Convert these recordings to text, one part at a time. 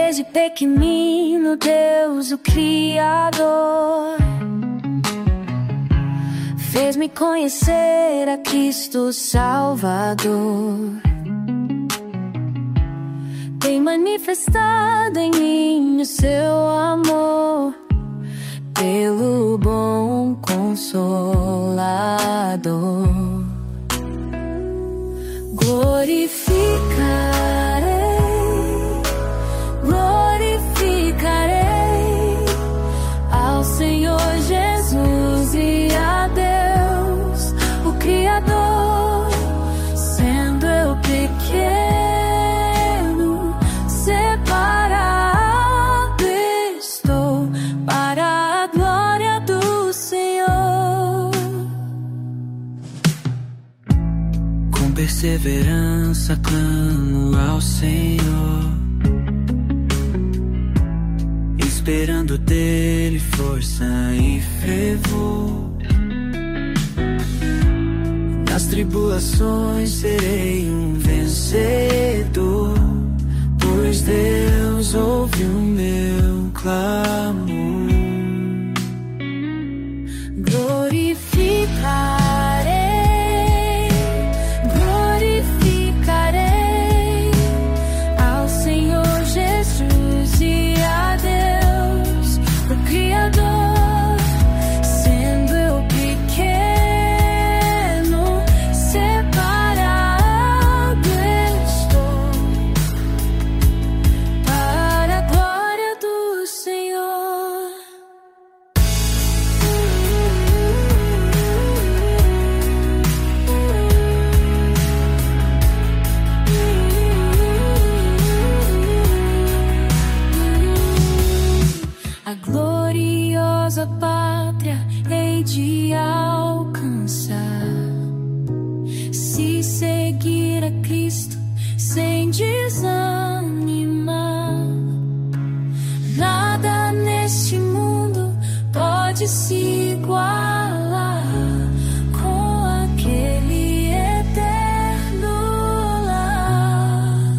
Desde pequenino, Deus, o Criador, fez-me conhecer a Cristo Salvador. Tem manifestado em mim o seu amor, pelo bom Consolador. Glorificarei ao Senhor Jesus e a Deus, o Criador, sendo eu pequeno, separado estou para a glória do Senhor. Com perseverança clamo ao Senhor, esperando dele força e fervor. Nas tribulações serei um vencedor, pois Deus ouve o meu clamor. Glorificarei ao Senhor Jesus e a Deus, o Criador, sendo eu pequeno, separado estou para a glória do Senhor. A gloriosa pátria hei de alcançar, se seguir a Cristo sem desanimar. Nada neste mundo pode se igualar com aquele eterno lar.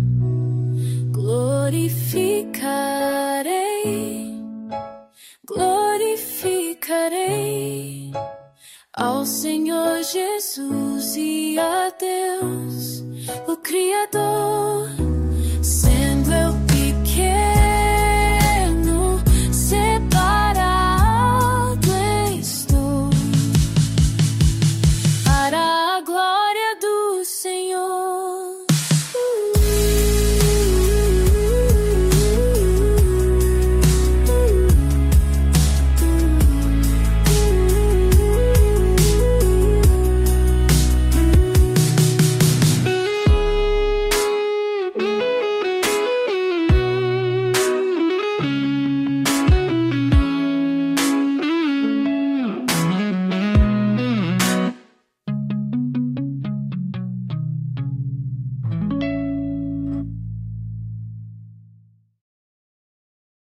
Glorificarei ao Senhor Jesus e a Deus, o Criador.